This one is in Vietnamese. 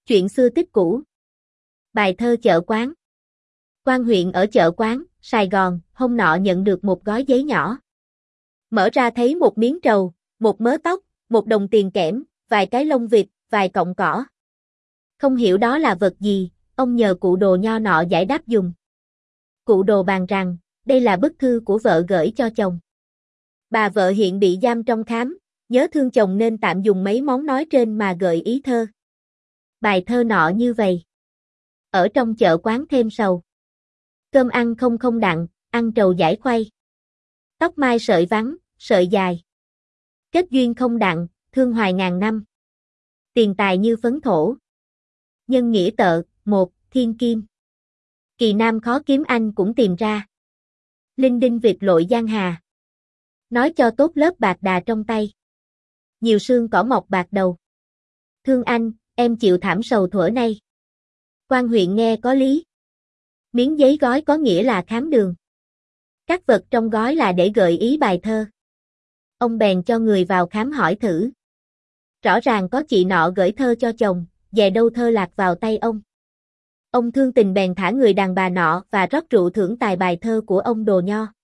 Chuyện xưa tích cũ. Bài thơ chợ quán. Quan huyện ở chợ quán, Sài Gòn, hôm nọ nhận được một gói giấy nhỏ. Mở ra thấy một miếng trầu, một mớ tóc, một đồng tiền kẽm, vài cái lông vịt, vài cọng cỏ. Không hiểu đó là vật gì, ông nhờ cụ đồ nho nọ giải đáp dùm. Cụ đồ bàn rằng, đây là bức thư của vợ gửi cho chồng. Bà vợ hiện bị giam trong khám, nhớ thương chồng nên tạm dùng mấy món nói trên mà gợi ý thơ. Bài thơ nọ như vậy. Ở trong chợ quán thêm sầu. Cơm ăn không không đặng, ăn trầu giải khuây. Tóc mai sợi vắng, sợi dài. Kết duyên không đặng, thương hoài ngàn năm. Tiền tài như phấn thổ. Nhân nghĩa tợ, một, thiên kim. Kỳ nam khó kiếm anh cũng tìm ra. Linh đinh vịt lội giang hà. Nói cho tốt lớp bạc đà trong tay. Nhiều sương cỏ mọc bạc đầu. Thương anh, em chịu thảm sầu thuở nay. Quan huyện nghe có lý. Miếng giấy gói có nghĩa là khám đường. Các vật trong gói là để gợi ý bài thơ. Ông bèn cho người vào khám hỏi thử. Rõ ràng có chị nọ gửi thơ cho chồng, về đâu thơ lạc vào tay ông. Ông thương tình bèn thả người đàn bà nọ và rót rượu thưởng tài bài thơ của ông đồ nho.